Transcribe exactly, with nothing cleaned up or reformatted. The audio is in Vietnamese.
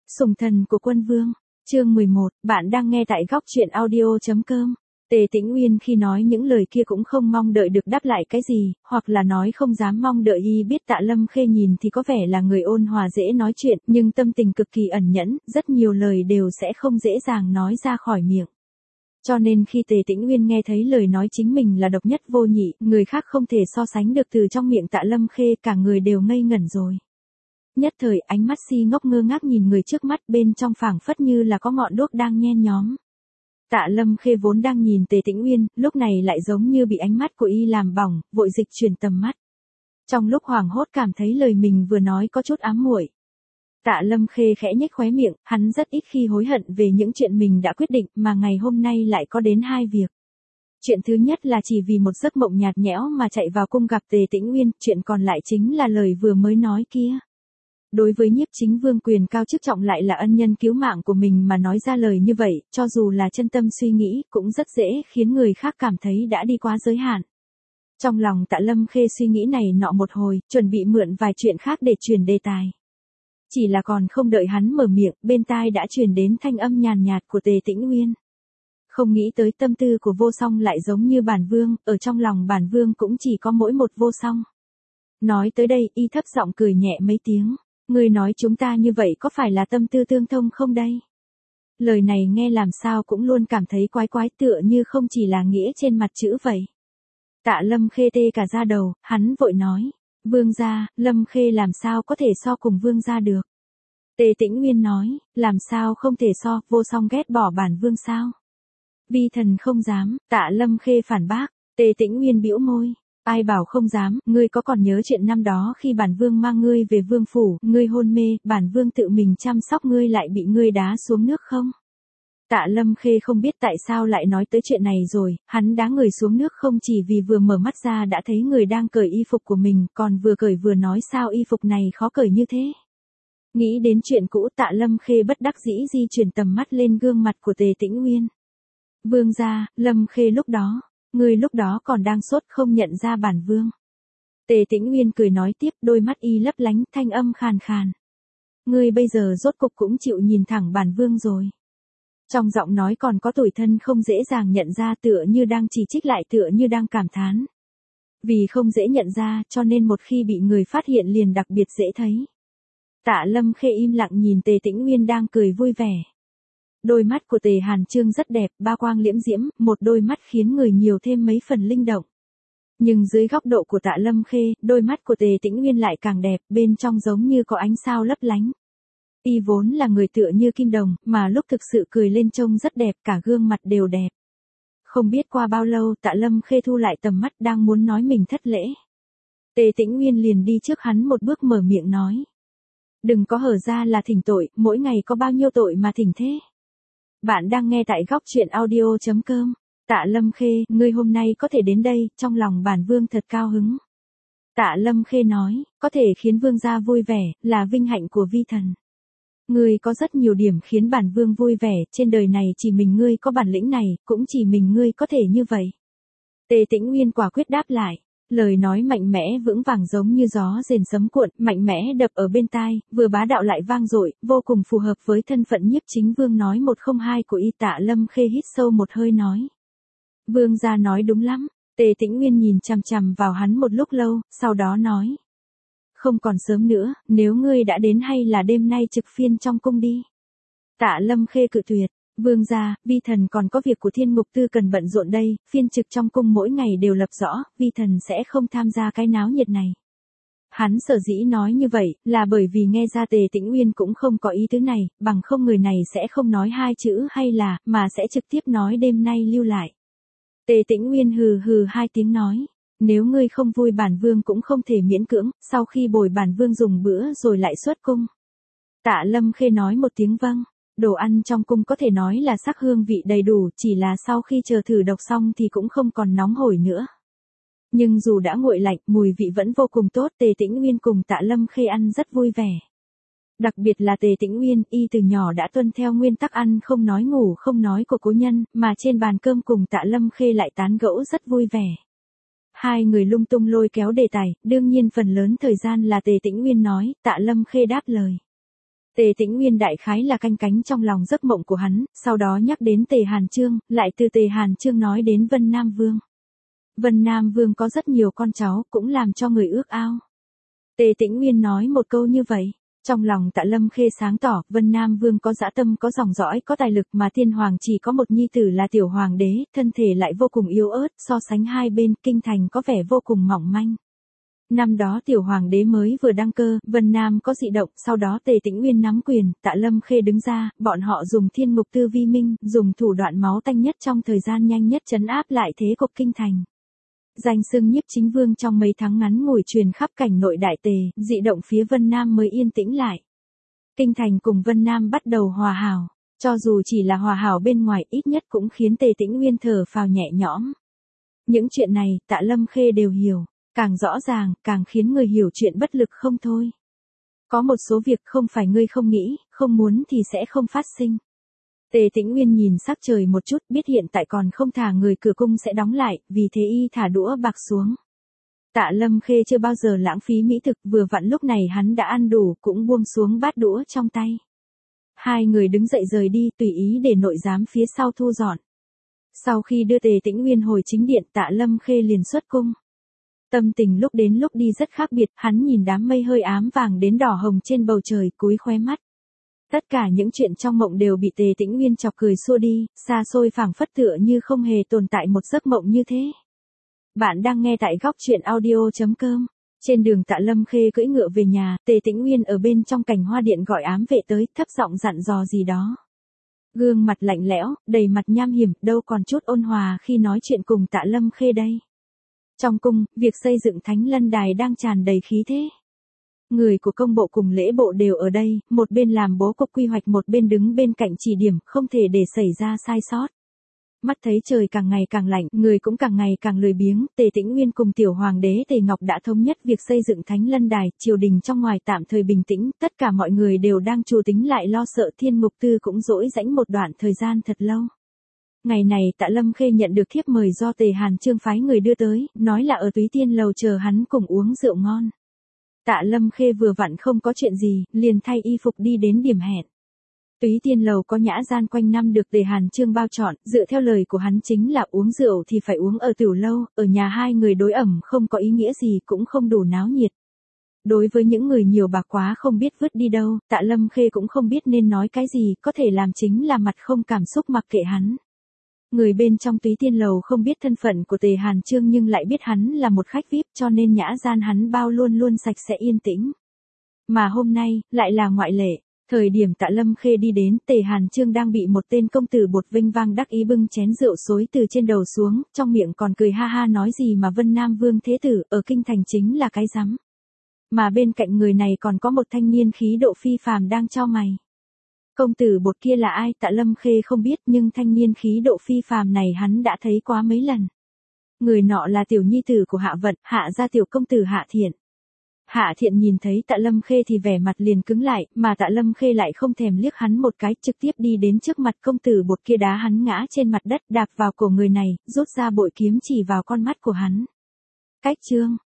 Sủng thần của quân vương, chương mười một, bạn đang nghe tại góc truyện audio.com. Tề Tĩnh Uyên khi nói những lời kia cũng không mong đợi được đáp lại cái gì, hoặc là nói không dám mong đợi y biết Tạ Lâm Khê nhìn thì có vẻ là người ôn hòa dễ nói chuyện, nhưng tâm tình cực kỳ ẩn nhẫn, rất nhiều lời đều sẽ không dễ dàng nói ra khỏi miệng. Cho nên khi Tề Tĩnh Uyên nghe thấy lời nói chính mình là độc nhất vô nhị, người khác không thể so sánh được từ trong miệng Tạ Lâm Khê, cả người đều ngây ngẩn rồi. Nhất thời ánh mắt si ngốc ngơ ngác nhìn người trước mắt, bên trong phảng phất như là có ngọn đuốc đang nhen nhóm. Tạ Lâm Khê vốn đang nhìn Tề Tĩnh Uyên, lúc này lại giống như bị ánh mắt của y làm bỏng, vội dịch chuyển tầm mắt. Trong lúc hoảng hốt cảm thấy lời mình vừa nói có chút ám muội. Tạ Lâm Khê khẽ nhếch khóe miệng, hắn rất ít khi hối hận về những chuyện mình đã quyết định, mà ngày hôm nay lại có đến hai việc. Chuyện thứ nhất là chỉ vì một giấc mộng nhạt nhẽo mà chạy vào cung gặp Tề Tĩnh Uyên, chuyện còn lại chính là lời vừa mới nói kia. Đối với Nhiếp Chính Vương quyền cao chức trọng lại là ân nhân cứu mạng của mình mà nói ra lời như vậy, cho dù là chân tâm suy nghĩ, cũng rất dễ khiến người khác cảm thấy đã đi quá giới hạn. Trong lòng Tạ Lâm Khê suy nghĩ này nọ một hồi, chuẩn bị mượn vài chuyện khác để truyền đề tài. Chỉ là còn không đợi hắn mở miệng, bên tai đã truyền đến thanh âm nhàn nhạt của Tề Tĩnh Uyên. Không nghĩ tới tâm tư của Vô Song lại giống như bản vương, ở trong lòng bản vương cũng chỉ có mỗi một Vô Song. Nói tới đây, y thấp giọng cười nhẹ mấy tiếng. Ngươi nói chúng ta như vậy có phải là tâm tư tương thông không đây? Lời này nghe làm sao cũng luôn cảm thấy quái quái, tựa như không chỉ là nghĩa trên mặt chữ vậy. Tạ Lâm Khê tê cả da đầu, hắn vội nói. Vương gia, Lâm Khê làm sao có thể so cùng vương gia được? Tề Tĩnh Uyên nói, làm sao không thể so, Vô Song ghét bỏ bản vương sao? Vi thần không dám, Tạ Lâm Khê phản bác. Tề Tĩnh Uyên bĩu môi. Ai bảo không dám, ngươi có còn nhớ chuyện năm đó khi bản vương mang ngươi về vương phủ, ngươi hôn mê, bản vương tự mình chăm sóc ngươi lại bị ngươi đá xuống nước không? Tạ Lâm Khê không biết tại sao lại nói tới chuyện này rồi, hắn đá người xuống nước không chỉ vì vừa mở mắt ra đã thấy người đang cởi y phục của mình, còn vừa cởi vừa nói sao y phục này khó cởi như thế. Nghĩ đến chuyện cũ, Tạ Lâm Khê bất đắc dĩ di chuyển tầm mắt lên gương mặt của Tề Tĩnh Uyên. Vương gia, Lâm Khê lúc đó. Ngươi lúc đó còn đang sốt không nhận ra bản vương. Tề Tĩnh Uyên cười nói tiếp, đôi mắt y lấp lánh, thanh âm khàn khàn. Ngươi bây giờ rốt cục cũng chịu nhìn thẳng bản vương rồi. Trong giọng nói còn có tủi thân không dễ dàng nhận ra, tựa như đang chỉ trích lại tựa như đang cảm thán. Vì không dễ nhận ra cho nên một khi bị người phát hiện liền đặc biệt dễ thấy. Tạ Lâm Khê im lặng nhìn Tề Tĩnh Uyên đang cười vui vẻ. Đôi mắt của Tề Hàn Trương rất đẹp, ba quang liễm diễm, một đôi mắt khiến người nhiều thêm mấy phần linh động. Nhưng dưới góc độ của Tạ Lâm Khê, đôi mắt của Tề Tĩnh Uyên lại càng đẹp, bên trong giống như có ánh sao lấp lánh. Y vốn là người tựa như kim đồng, mà lúc thực sự cười lên trông rất đẹp, cả gương mặt đều đẹp. Không biết qua bao lâu, Tạ Lâm Khê thu lại tầm mắt đang muốn nói mình thất lễ. Tề Tĩnh Uyên liền đi trước hắn một bước mở miệng nói. Đừng có hở ra là thỉnh tội, mỗi ngày có bao nhiêu tội mà thỉnh thế. Bạn đang nghe tại góc truyện audio.com. Tạ Lâm Khê, ngươi hôm nay có thể đến đây, trong lòng bản vương thật cao hứng. Tạ Lâm Khê nói, có thể khiến vương gia vui vẻ, là vinh hạnh của vi thần. Ngươi có rất nhiều điểm khiến bản vương vui vẻ, trên đời này chỉ mình ngươi có bản lĩnh này, cũng chỉ mình ngươi có thể như vậy. Tề Tĩnh Uyên quả quyết đáp lại. Lời nói mạnh mẽ vững vàng giống như gió rền sấm cuộn, mạnh mẽ đập ở bên tai, vừa bá đạo lại vang dội, vô cùng phù hợp với thân phận Nhiếp Chính Vương nói một không hai của y. Tạ Lâm Khê hít sâu một hơi nói. Vương gia nói đúng lắm. Tề Tĩnh Uyên nhìn chằm chằm vào hắn một lúc lâu, sau đó nói. Không còn sớm nữa, nếu ngươi đã đến hay là đêm nay trực phiên trong cung đi. Tạ Lâm Khê cự tuyệt. Vương gia, vi thần còn có việc của Thiên Mục Tư cần bận rộn đây, phiên trực trong cung mỗi ngày đều lập rõ, vi thần sẽ không tham gia cái náo nhiệt này. Hắn sở dĩ nói như vậy, là bởi vì nghe ra Tề Tĩnh Uyên cũng không có ý tứ này, bằng không người này sẽ không nói hai chữ hay là, mà sẽ trực tiếp nói đêm nay lưu lại. Tề Tĩnh Uyên hừ hừ hai tiếng nói, nếu ngươi không vui bản vương cũng không thể miễn cưỡng, sau khi bồi bản vương dùng bữa rồi lại xuất cung. Tạ Lâm Khê nói một tiếng vâng. Đồ ăn trong cung có thể nói là sắc hương vị đầy đủ, chỉ là sau khi chờ thử độc xong thì cũng không còn nóng hổi nữa. Nhưng dù đã nguội lạnh, mùi vị vẫn vô cùng tốt, Tề Tĩnh Uyên cùng Tạ Lâm Khê ăn rất vui vẻ. Đặc biệt là Tề Tĩnh Uyên, y từ nhỏ đã tuân theo nguyên tắc ăn không nói ngủ không nói của cố nhân, mà trên bàn cơm cùng Tạ Lâm Khê lại tán gẫu rất vui vẻ. Hai người lung tung lôi kéo đề tài, đương nhiên phần lớn thời gian là Tề Tĩnh Uyên nói, Tạ Lâm Khê đáp lời. Tề Tĩnh Nguyên đại khái là canh cánh trong lòng giấc mộng của hắn, sau đó nhắc đến Tề Hàn Chương, lại từ Tề Hàn Chương nói đến Vân Nam Vương. Vân Nam Vương có rất nhiều con cháu, cũng làm cho người ước ao. Tề Tĩnh Nguyên nói một câu như vậy. Trong lòng Tạ Lâm Khê sáng tỏ, Vân Nam Vương có dã tâm, có dòng dõi, có tài lực, mà Tiên Hoàng chỉ có một nhi tử là tiểu hoàng đế, thân thể lại vô cùng yếu ớt, so sánh hai bên, kinh thành có vẻ vô cùng mỏng manh. Năm đó tiểu hoàng đế mới vừa đăng cơ, Vân Nam có dị động, sau đó Tề Tĩnh Nguyên nắm quyền, Tạ Lâm Khê đứng ra, bọn họ dùng thiên mục tư vi minh, dùng thủ đoạn máu tanh nhất trong thời gian nhanh nhất trấn áp lại thế cục kinh thành. Danh xưng Nhiếp Chính Vương trong mấy tháng ngắn ngủi truyền khắp cảnh nội đại Tề, dị động phía Vân Nam mới yên tĩnh lại. Kinh thành cùng Vân Nam bắt đầu hòa hảo, cho dù chỉ là hòa hảo bên ngoài ít nhất cũng khiến Tề Tĩnh Nguyên thở phào nhẹ nhõm. Những chuyện này Tạ Lâm Khê đều hiểu, càng rõ ràng, càng khiến người hiểu chuyện bất lực không thôi. Có một số việc không phải ngươi không nghĩ, không muốn thì sẽ không phát sinh. Tề Tĩnh Nguyên nhìn sắc trời một chút, biết hiện tại còn không thả người, cửa cung sẽ đóng lại, vì thế y thả đũa bạc xuống. Tạ Lâm Khê chưa bao giờ lãng phí mỹ thực, vừa vặn lúc này hắn đã ăn đủ, cũng buông xuống bát đũa trong tay. Hai người đứng dậy rời đi, tùy ý để nội giám phía sau thu dọn. Sau khi đưa Tề Tĩnh Nguyên hồi chính điện, Tạ Lâm Khê liền xuất cung. Tâm tình lúc đến lúc đi rất khác biệt, hắn nhìn đám mây hơi ám vàng đến đỏ hồng trên bầu trời, cúi khóe mắt. Tất cả những chuyện trong mộng đều bị Tề Tĩnh Nguyên chọc cười xua đi, xa xôi phảng phất tựa như không hề tồn tại một giấc mộng như thế. Bạn đang nghe tại góc truyện audio chấm com. Trên đường Tạ Lâm Khê cưỡi ngựa về nhà, Tề Tĩnh Nguyên ở bên trong cảnh hoa điện gọi ám vệ tới, thấp giọng dặn dò gì đó. Gương mặt lạnh lẽo, đầy mặt nham hiểm, đâu còn chút ôn hòa khi nói chuyện cùng Tạ Lâm Khê đây. Trong cung, việc xây dựng Thánh Lân Đài đang tràn đầy khí thế. Người của công bộ cùng lễ bộ đều ở đây, một bên làm bố cục quy hoạch, một bên đứng bên cạnh chỉ điểm, không thể để xảy ra sai sót. Mắt thấy trời càng ngày càng lạnh, người cũng càng ngày càng lười biếng, Tề Tĩnh Nguyên cùng tiểu hoàng đế Tề Ngọc đã thống nhất việc xây dựng Thánh Lân Đài, triều đình trong ngoài tạm thời bình tĩnh, tất cả mọi người đều đang trù tính lại lo sợ Thiên Mục Tư cũng dỗi rãnh một đoạn thời gian thật lâu. Ngày này Tạ Lâm Khê nhận được thiếp mời do Tề Hàn Chương phái người đưa tới, nói là ở Túy Tiên Lầu chờ hắn cùng uống rượu ngon. Tạ Lâm Khê vừa vặn không có chuyện gì, liền thay y phục đi đến điểm hẹn. Túy Tiên Lầu có nhã gian quanh năm được Tề Hàn Chương bao trọn, dựa theo lời của hắn chính là uống rượu thì phải uống ở tiểu lâu, ở nhà hai người đối ẩm không có ý nghĩa gì, cũng không đủ náo nhiệt. Đối với những người nhiều bạc quá không biết vứt đi đâu, Tạ Lâm Khê cũng không biết nên nói cái gì, có thể làm chính là mặt không cảm xúc mặc kệ hắn. Người bên trong Túy Tiên Lầu không biết thân phận của Tề Hàn Chương nhưng lại biết hắn là một khách vi ai pi, cho nên nhã gian hắn bao luôn luôn sạch sẽ yên tĩnh. Mà hôm nay, lại là ngoại lệ. Thời điểm Tạ Lâm Khê đi đến, Tề Hàn Chương đang bị một tên công tử bột vinh vang đắc ý bưng chén rượu xối từ trên đầu xuống, trong miệng còn cười ha ha nói gì mà Vân Nam Vương Thế Tử, ở kinh thành chính là cái rắm. Mà bên cạnh người này còn có một thanh niên khí độ phi phàm đang chau mày. Công tử bột kia là ai, Tạ Lâm Khê không biết, nhưng thanh niên khí độ phi phàm này hắn đã thấy quá mấy lần. Người nọ là tiểu nhi tử của Hạ Vận, Hạ gia tiểu công tử Hạ Thiện. Hạ Thiện nhìn thấy Tạ Lâm Khê thì vẻ mặt liền cứng lại, mà Tạ Lâm Khê lại không thèm liếc hắn một cái, trực tiếp đi đến trước mặt công tử bột kia, đá hắn ngã trên mặt đất, đạp vào cổ người này, rút ra bội kiếm chỉ vào con mắt của hắn. Cách chương,